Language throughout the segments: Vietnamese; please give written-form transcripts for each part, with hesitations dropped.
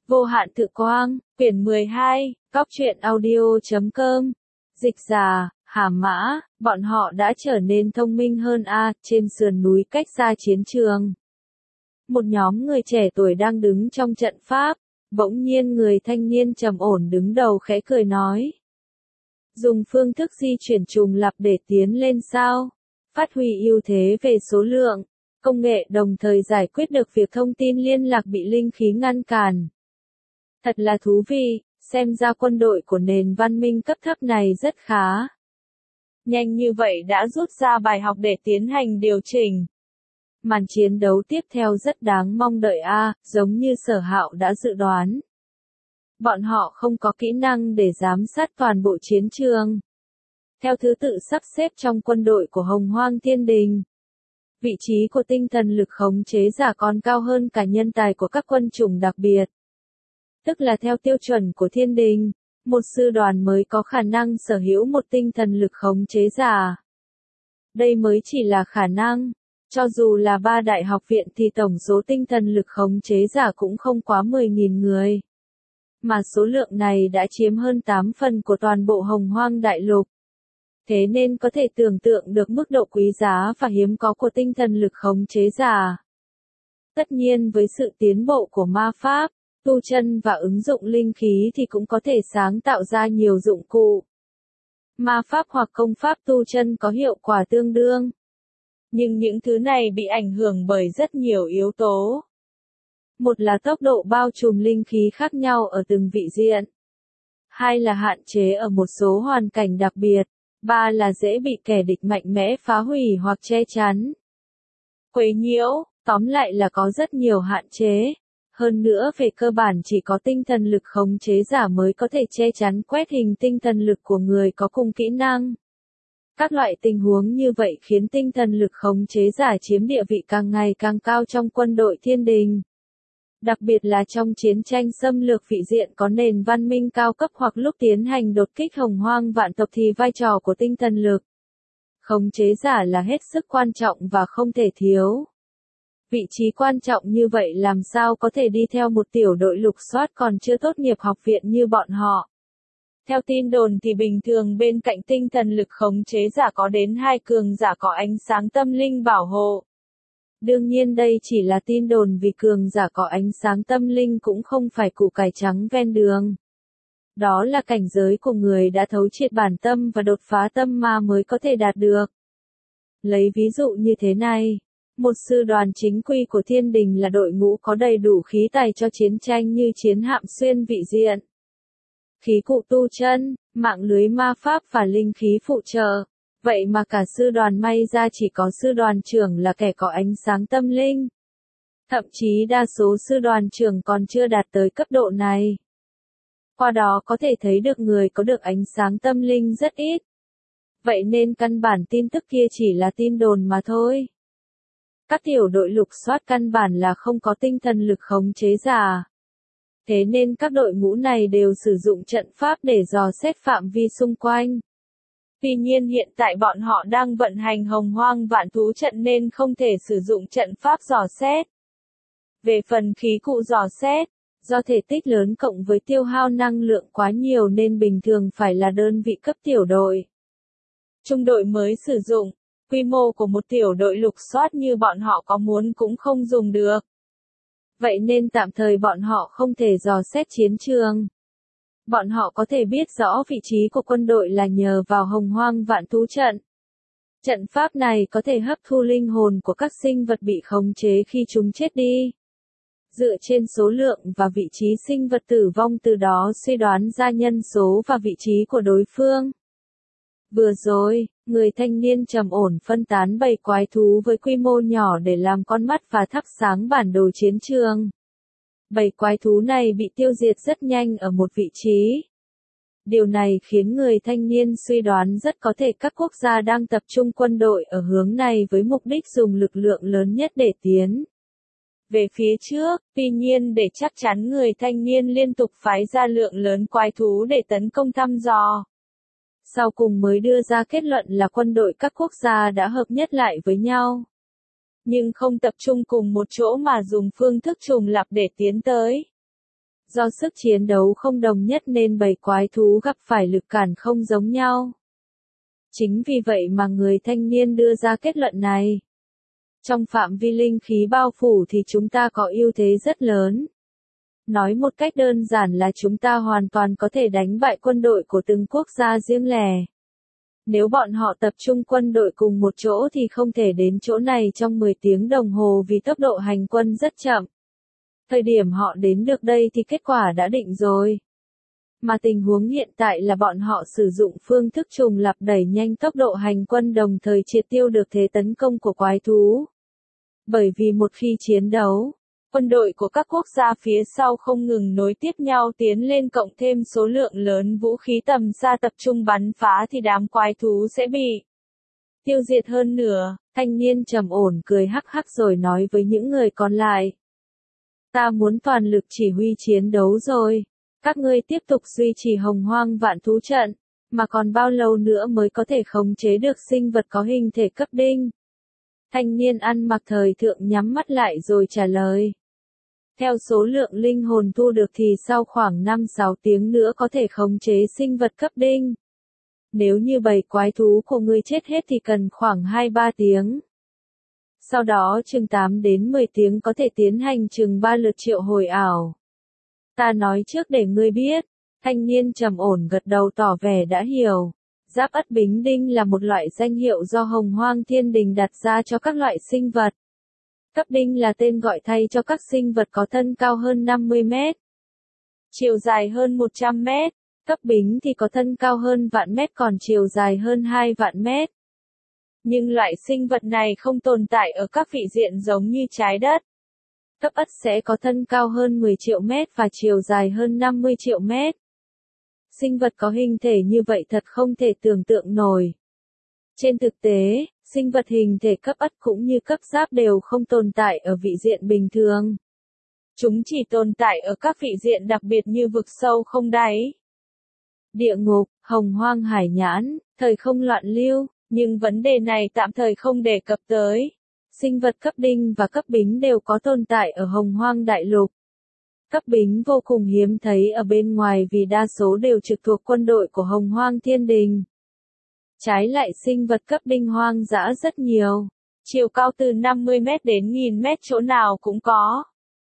Vô hạn tự quang, quyển 12, Cóc truyện audio.com. Dịch giả, Hà Mã, bọn họ đã trở nên thông minh hơn trên sườn núi cách xa chiến trường. Một nhóm người trẻ tuổi đang đứng trong trận pháp, bỗng nhiên người thanh niên trầm ổn đứng đầu khẽ cười nói. Dùng phương thức di chuyển trùng lặp để tiến lên sao? Phát huy ưu thế về số lượng, công nghệ đồng thời giải quyết được việc thông tin liên lạc bị linh khí ngăn cản. Thật là thú vị, xem ra quân đội của nền văn minh cấp thấp này rất khá. Nhanh như vậy đã rút ra bài học để tiến hành điều chỉnh. Màn chiến đấu tiếp theo rất đáng mong đợi giống như Sở Hạo đã dự đoán. Bọn họ không có kỹ năng để giám sát toàn bộ chiến trường. Theo thứ tự sắp xếp trong quân đội của Hồng Hoang Thiên Đình, vị trí của tinh thần lực khống chế giả còn cao hơn cả nhân tài của các quân chủng đặc biệt. Tức là theo tiêu chuẩn của Thiên Đình, một sư đoàn mới có khả năng sở hữu một tinh thần lực khống chế giả. Đây mới chỉ là khả năng, cho dù là 3 đại học viện thì tổng số tinh thần lực khống chế giả cũng không quá 10.000 người. Mà số lượng này đã chiếm hơn 8 phần của toàn bộ Hồng Hoang Đại Lục. Thế nên có thể tưởng tượng được mức độ quý giá và hiếm có của tinh thần lực khống chế giả. Tất nhiên với sự tiến bộ của ma pháp, tu chân và ứng dụng linh khí thì cũng có thể sáng tạo ra nhiều dụng cụ. Ma pháp hoặc công pháp tu chân có hiệu quả tương đương. Nhưng những thứ này bị ảnh hưởng bởi rất nhiều yếu tố. Một là tốc độ bao trùm linh khí khác nhau ở từng vị diện. Hai là hạn chế ở một số hoàn cảnh đặc biệt. Ba là dễ bị kẻ địch mạnh mẽ phá hủy hoặc che chắn. Quấy nhiễu, tóm lại là có rất nhiều hạn chế. Hơn nữa về cơ bản chỉ có tinh thần lực khống chế giả mới có thể che chắn quét hình tinh thần lực của người có cùng kỹ năng. Các loại tình huống như vậy khiến tinh thần lực khống chế giả chiếm địa vị càng ngày càng cao trong quân đội Thiên Đình. Đặc biệt là trong chiến tranh xâm lược vị diện có nền văn minh cao cấp hoặc lúc tiến hành đột kích Hồng Hoang vạn tộc thì vai trò của tinh thần lực khống chế giả là hết sức quan trọng và không thể thiếu. Vị trí quan trọng như vậy làm sao có thể đi theo một tiểu đội lục soát còn chưa tốt nghiệp học viện như bọn họ. Theo tin đồn thì bình thường bên cạnh tinh thần lực khống chế giả có đến 2 cường giả có ánh sáng tâm linh bảo hộ. Đương nhiên đây chỉ là tin đồn vì cường giả có ánh sáng tâm linh cũng không phải củ cải trắng ven đường. Đó là cảnh giới của người đã thấu triệt bản tâm và đột phá tâm ma mới có thể đạt được. Lấy ví dụ như thế này, một sư đoàn chính quy của Thiên Đình là đội ngũ có đầy đủ khí tài cho chiến tranh như chiến hạm xuyên vị diện, khí cụ tu chân, mạng lưới ma pháp và linh khí phụ trợ. Vậy mà cả sư đoàn may ra chỉ có sư đoàn trưởng là kẻ có ánh sáng tâm linh. Thậm chí đa số sư đoàn trưởng còn chưa đạt tới cấp độ này. Qua đó có thể thấy được người có được ánh sáng tâm linh rất ít. Vậy nên căn bản tin tức kia chỉ là tin đồn mà thôi. Các tiểu đội lục soát căn bản là không có tinh thần lực khống chế giả. Thế nên các đội ngũ này đều sử dụng trận pháp để dò xét phạm vi xung quanh. Tuy nhiên hiện tại bọn họ đang vận hành Hồng Hoang vạn thú trận nên không thể sử dụng trận pháp dò xét. Về phần khí cụ dò xét, do thể tích lớn cộng với tiêu hao năng lượng quá nhiều nên bình thường phải là đơn vị cấp tiểu đội. Trung đội mới sử dụng, quy mô của một tiểu đội lục soát như bọn họ có muốn cũng không dùng được. Vậy nên tạm thời bọn họ không thể dò xét chiến trường. Bọn họ có thể biết rõ vị trí của quân đội là nhờ vào Hồng Hoang vạn thú trận. Trận pháp này có thể hấp thu linh hồn của các sinh vật bị khống chế khi chúng chết đi. Dựa trên số lượng và vị trí sinh vật tử vong từ đó suy đoán ra nhân số và vị trí của đối phương. Vừa rồi, người thanh niên trầm ổn phân tán bầy quái thú với quy mô nhỏ để làm con mắt và thắp sáng bản đồ chiến trường. Bầy quái thú này bị tiêu diệt rất nhanh ở một vị trí. Điều này khiến người thanh niên suy đoán rất có thể các quốc gia đang tập trung quân đội ở hướng này với mục đích dùng lực lượng lớn nhất để tiến về phía trước. Tuy nhiên để chắc chắn người thanh niên liên tục phái ra lượng lớn quái thú để tấn công thăm dò. Sau cùng mới đưa ra kết luận là quân đội các quốc gia đã hợp nhất lại với nhau. Nhưng không tập trung cùng một chỗ mà dùng phương thức trùng lặp để tiến tới. Do sức chiến đấu không đồng nhất nên bầy quái thú gặp phải lực cản không giống nhau. Chính vì vậy mà người thanh niên đưa ra kết luận này. Trong phạm vi linh khí bao phủ thì chúng ta có ưu thế rất lớn. Nói một cách đơn giản là chúng ta hoàn toàn có thể đánh bại quân đội của từng quốc gia riêng lẻ. Nếu bọn họ tập trung quân đội cùng một chỗ thì không thể đến chỗ này trong 10 tiếng đồng hồ vì tốc độ hành quân rất chậm. Thời điểm họ đến được đây thì kết quả đã định rồi. Mà tình huống hiện tại là bọn họ sử dụng phương thức trùng lặp đẩy nhanh tốc độ hành quân đồng thời triệt tiêu được thế tấn công của quái thú. Bởi vì một khi chiến đấu, quân đội của các quốc gia phía sau không ngừng nối tiếp nhau tiến lên cộng thêm số lượng lớn vũ khí tầm xa tập trung bắn phá thì đám quái thú sẽ bị tiêu diệt hơn nữa. Thanh niên trầm ổn cười hắc hắc rồi nói với những người còn lại. Ta muốn toàn lực chỉ huy chiến đấu rồi. Các ngươi tiếp tục duy trì hồng hoang vạn thú trận, mà còn bao lâu nữa mới có thể khống chế được sinh vật có hình thể cấp đinh? Thanh niên ăn mặc thời thượng nhắm mắt lại rồi trả lời. Theo số lượng linh hồn thu được thì sau khoảng 5-6 tiếng nữa có thể khống chế sinh vật cấp đinh. Nếu như bầy quái thú của ngươi chết hết thì cần khoảng 2-3 tiếng. Sau đó chừng 8 đến 10 tiếng có thể tiến hành chừng 3 lượt triệu hồi ảo. Ta nói trước để ngươi biết. Thanh niên trầm ổn gật đầu tỏ vẻ đã hiểu. Giáp Ất Bính Đinh là một loại danh hiệu do Hồng Hoang Thiên Đình đặt ra cho các loại sinh vật. Cấp đinh là tên gọi thay cho các sinh vật có thân cao hơn 50 mét, chiều dài hơn 100 mét. Cấp bính thì có thân cao hơn vạn mét còn chiều dài hơn 2 vạn mét. Nhưng loại sinh vật này không tồn tại ở các vị diện giống như trái đất. Cấp Ất sẽ có thân cao hơn 10 triệu mét và chiều dài hơn 50 triệu mét. Sinh vật có hình thể như vậy thật không thể tưởng tượng nổi. Trên thực tế, sinh vật hình thể cấp Ất cũng như cấp Giáp đều không tồn tại ở vị diện bình thường. Chúng chỉ tồn tại ở các vị diện đặc biệt như vực sâu không đáy, địa ngục, hồng hoang hải nhãn, thời không loạn lưu, nhưng vấn đề này tạm thời không đề cập tới. Sinh vật cấp đinh và cấp bính đều có tồn tại ở hồng hoang đại lục. Cấp bính vô cùng hiếm thấy ở bên ngoài vì đa số đều trực thuộc quân đội của Hồng Hoang Thiên Đình. Trái lại sinh vật cấp đinh hoang dã rất nhiều, chiều cao từ 50 mét đến 1000 mét chỗ nào cũng có.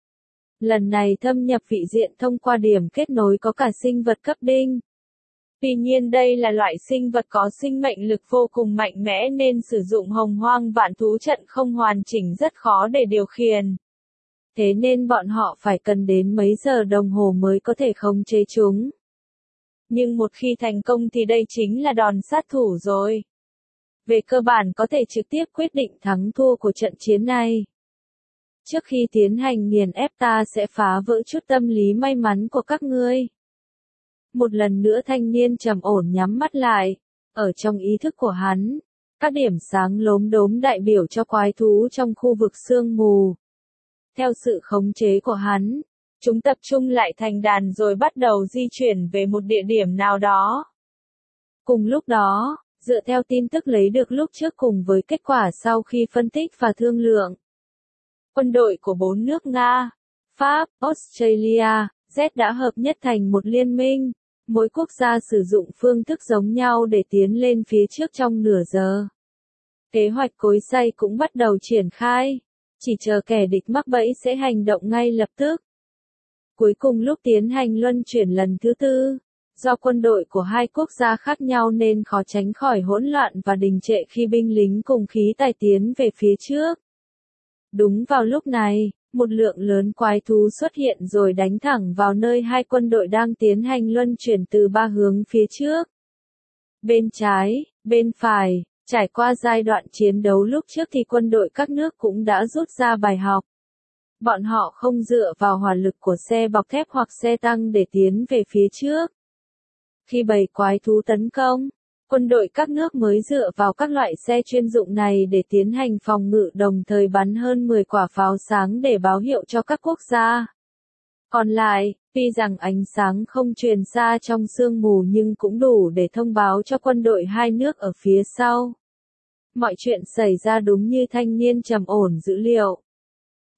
Lần này thâm nhập vị diện thông qua điểm kết nối có cả sinh vật cấp đinh. Tuy nhiên đây là loại sinh vật có sinh mệnh lực vô cùng mạnh mẽ nên sử dụng hồng hoang vạn thú trận không hoàn chỉnh rất khó để điều khiển. Thế nên bọn họ phải cần đến mấy giờ đồng hồ mới có thể khống chế chúng. Nhưng một khi thành công thì đây chính là đòn sát thủ rồi. Về cơ bản có thể trực tiếp quyết định thắng thua của trận chiến này. Trước khi tiến hành nghiền ép ta sẽ phá vỡ chút tâm lý may mắn của các ngươi. Một lần nữa thanh niên trầm ổn nhắm mắt lại. Ở trong ý thức của hắn, các điểm sáng lốm đốm đại biểu cho quái thú trong khu vực sương mù. Theo sự khống chế của hắn, chúng tập trung lại thành đàn rồi bắt đầu di chuyển về một địa điểm nào đó. Cùng lúc đó, dựa theo tin tức lấy được lúc trước cùng với kết quả sau khi phân tích và thương lượng, quân đội của 4 nước Nga, Pháp, Australia, Z đã hợp nhất thành một liên minh. Mỗi quốc gia sử dụng phương thức giống nhau để tiến lên phía trước trong nửa giờ. Kế hoạch cối xay cũng bắt đầu triển khai. Chỉ chờ kẻ địch mắc bẫy sẽ hành động ngay lập tức. Cuối cùng lúc tiến hành luân chuyển lần thứ 4, do quân đội của hai quốc gia khác nhau nên khó tránh khỏi hỗn loạn và đình trệ khi binh lính cùng khí tài tiến về phía trước. Đúng vào lúc này, một lượng lớn quái thú xuất hiện rồi đánh thẳng vào nơi hai quân đội đang tiến hành luân chuyển từ 3 hướng phía trước. Bên trái, bên phải. Trải qua giai đoạn chiến đấu lúc trước thì quân đội các nước cũng đã rút ra bài học. Bọn họ không dựa vào hỏa lực của xe bọc thép hoặc xe tăng để tiến về phía trước. Khi bầy quái thú tấn công, quân đội các nước mới dựa vào các loại xe chuyên dụng này để tiến hành phòng ngự đồng thời bắn hơn 10 quả pháo sáng để báo hiệu cho các quốc gia. Còn lại, tuy rằng ánh sáng không truyền xa trong sương mù nhưng cũng đủ để thông báo cho quân đội hai nước ở phía sau. Mọi chuyện xảy ra đúng như thanh niên trầm ổn dữ liệu.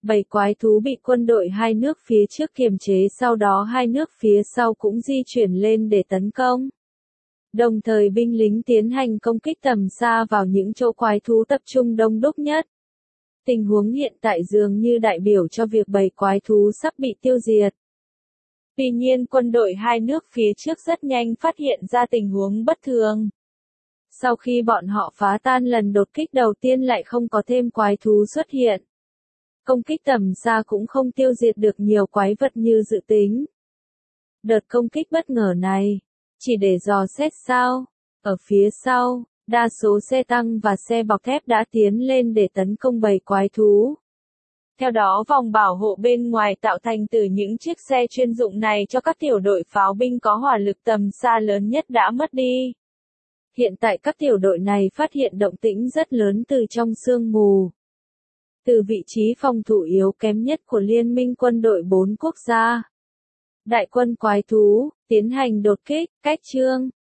Bầy quái thú bị quân đội hai nước phía trước kiềm chế, sau đó hai nước phía sau cũng di chuyển lên để tấn công. Đồng thời binh lính tiến hành công kích tầm xa vào những chỗ quái thú tập trung đông đúc nhất. Tình huống hiện tại dường như đại biểu cho việc bầy quái thú sắp bị tiêu diệt. Tuy nhiên quân đội hai nước phía trước rất nhanh phát hiện ra tình huống bất thường. Sau khi bọn họ phá tan lần đột kích đầu tiên lại không có thêm quái thú xuất hiện. Công kích tầm xa cũng không tiêu diệt được nhiều quái vật như dự tính. Đợt công kích bất ngờ này, chỉ để dò xét sao? Ở phía sau, đa số xe tăng và xe bọc thép đã tiến lên để tấn công bầy quái thú. Theo đó vòng bảo hộ bên ngoài tạo thành từ những chiếc xe chuyên dụng này cho các tiểu đội pháo binh có hỏa lực tầm xa lớn nhất đã mất đi. Hiện tại các tiểu đội này phát hiện động tĩnh rất lớn từ trong sương mù. Từ vị trí phòng thủ yếu kém nhất của Liên minh quân đội 4 quốc gia. Đại quân quái thú, tiến hành đột kích, cách chương.